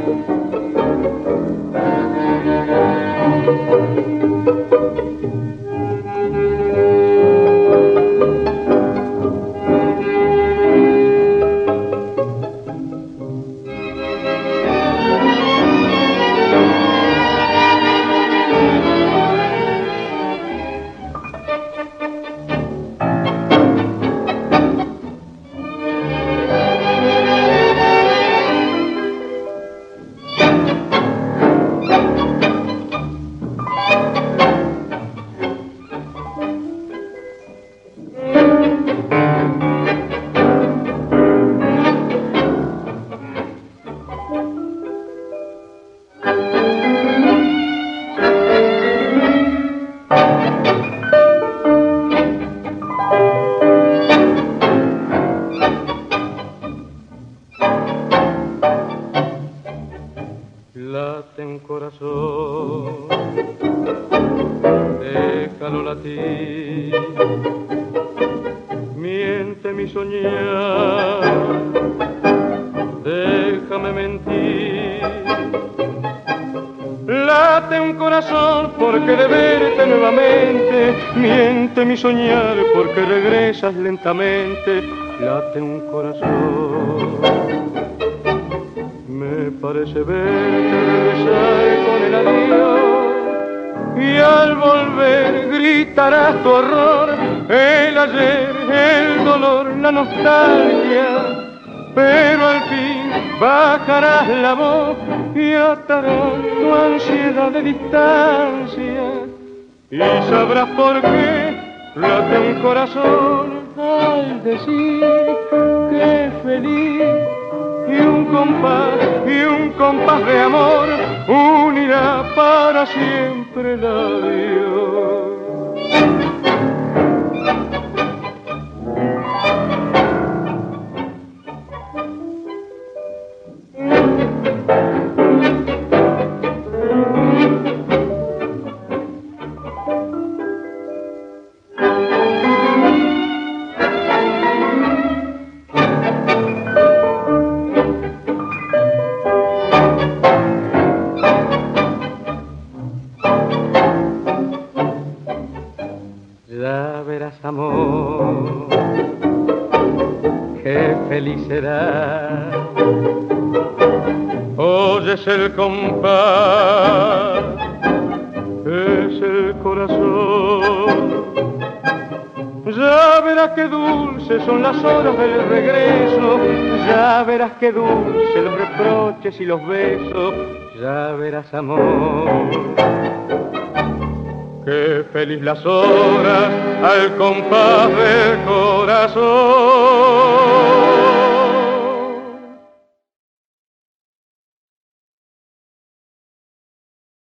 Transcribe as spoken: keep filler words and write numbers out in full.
Laten corazón, déjalo latir, miente mi soñar, déjame mentir. Late un corazón porque de verte nuevamente, miente mi soñar porque regresas lentamente. Late un corazón, me parece verte regresar con el adiós, y al volver gritarás tu horror, el ayer, el dolor, la nostalgia, pero al fin bajarás la voz y atarás tu ansiedad de distancia, y sabrás por qué late un corazón al decir que es feliz. Y un compás, y un compás de amor unirá para siempre el adiós. Ya verás, amor, qué feliz serás. Oyes el compás, es el corazón. Ya verás qué dulces son las horas del regreso, ya verás qué dulces los reproches y los besos. Ya verás, amor, qué feliz las horas al compás del corazón.